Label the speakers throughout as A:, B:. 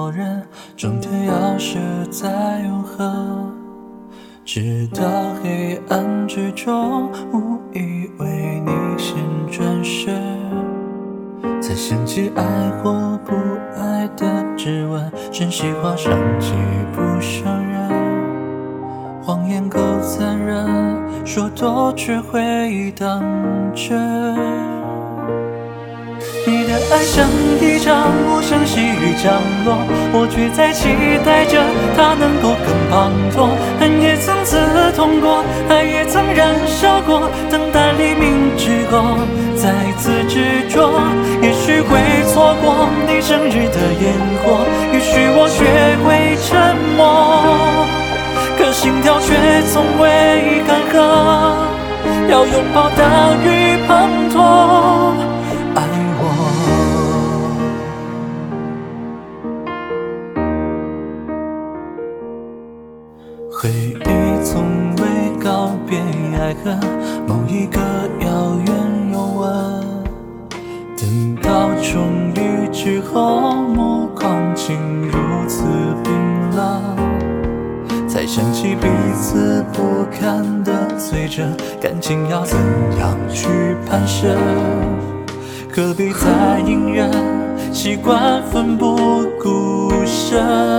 A: 多人，终点要是在永恒。直到黑暗之中，无意为你先转身，才想起爱或不爱的质问，真心话伤己不伤人，谎言够残忍，说多却会当真。你的爱像一场无声细雨降落，我却在期待着它能够更滂沱。恨也曾刺痛过，爱也曾燃烧过，等待黎明之后再次执着。也许会错过你生日的烟火，也许我学会沉默，可心跳却从未干涸，要拥抱大雨滂沱。爱我，回忆从未告别爱恨，某一个遥远又吻，等到重遇之后，目光竟如此冰冷，才想起彼此不堪的罪责，感情要怎样去攀升？何必再隐忍，习惯奋不顾身。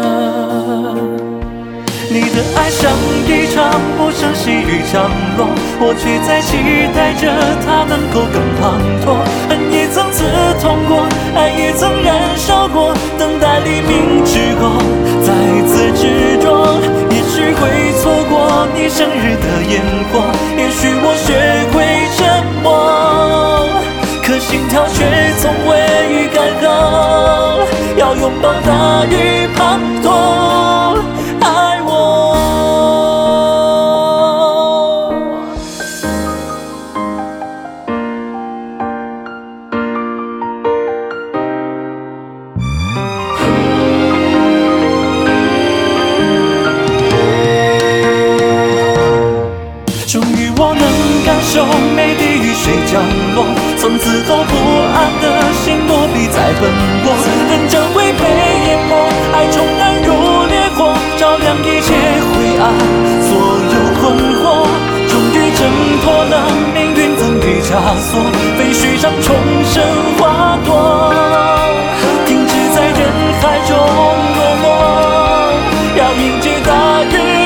A: 你的爱像一场无声细雨降落，我却在期待着它能够更滂沱。恨也曾刺痛过，爱也曾燃烧过，等待黎明之后再次执着。也许会错过你生日的烟火，也许我学会沉默，可心跳却从未干涸，要拥抱大雨滂沱。爱我，终于我能感受每滴雨水降落，从此后不安的心躲避在奔波，恨将会被淹没，爱重燃如烈火，照亮一切灰暗，所有困惑。终于挣脱了命运赠予枷锁，废墟上重生花朵，停止在人海中落寞，要迎接大雨